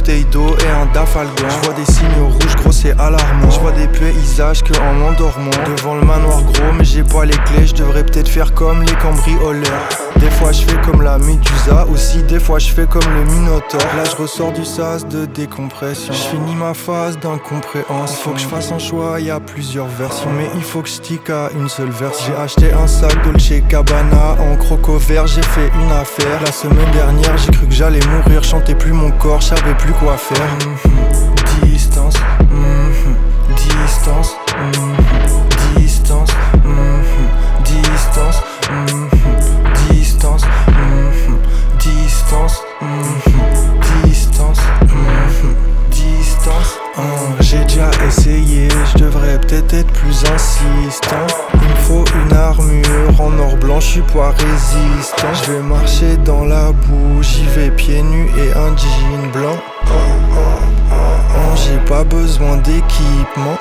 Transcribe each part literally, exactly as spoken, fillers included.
bouteille d'eau et un dafalgan. Je vois des signaux rouges gros c'est alarmant. Je vois des paysages que en m'endormant. Devant le manoir gros mais j'ai pas les clés. Je devrais peut-être faire comme les cambrioleurs. Des fois je fais comme la Médusa. Aussi des fois je fais comme le Minotaure. Là je ressors du sas de décompression. Je finis ma phase d'incompréhension. Faut que je fasse un choix, y a plusieurs versions. Mais il faut que je stick à une seule version. J'ai acheté un sac Dolce Gabbana en croco vert, j'ai fait une affaire. La semaine dernière j'ai cru que j'allais mourir. Chantais plus mon corps, j'savais plus quoi faire. mm-hmm. Distance, mm-hmm. Distance, mm-hmm. Distance, mm-hmm. Distance, mm-hmm. Distance, mm-hmm. Distance, mm-hmm. Distance, mm-hmm. Distance, mm. J'ai déjà essayé, je devrais peut-être être plus insistant. Il me faut une armure en or blanc, je suis pas résistant. Je vais marcher dans la boue, j'y vais pieds nus et un jean blanc. Oh, j'ai pas besoin d'équipement.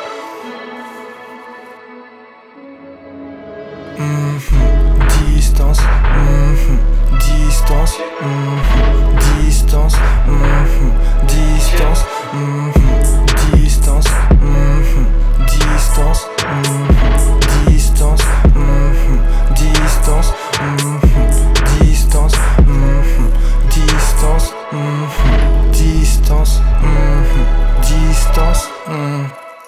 Mm-hmm. Distance, mm-hmm. Distance, mm-hmm. Distance, mm-hmm. Distance, mm-hmm. Distance, mm-hmm. Distance, mm-hmm. Distance, mm-hmm. Distance, mm-hmm. Distance, mm-hmm. Distance, mm-hmm. Distance, mm-hmm. Distance, mm.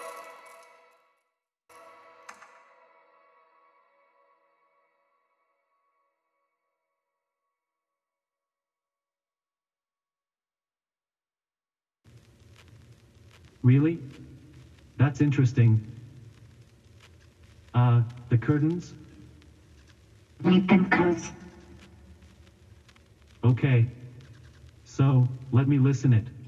Really? That's interesting. Uh, the curtains? Leave them close. Okay. So, let me listen it.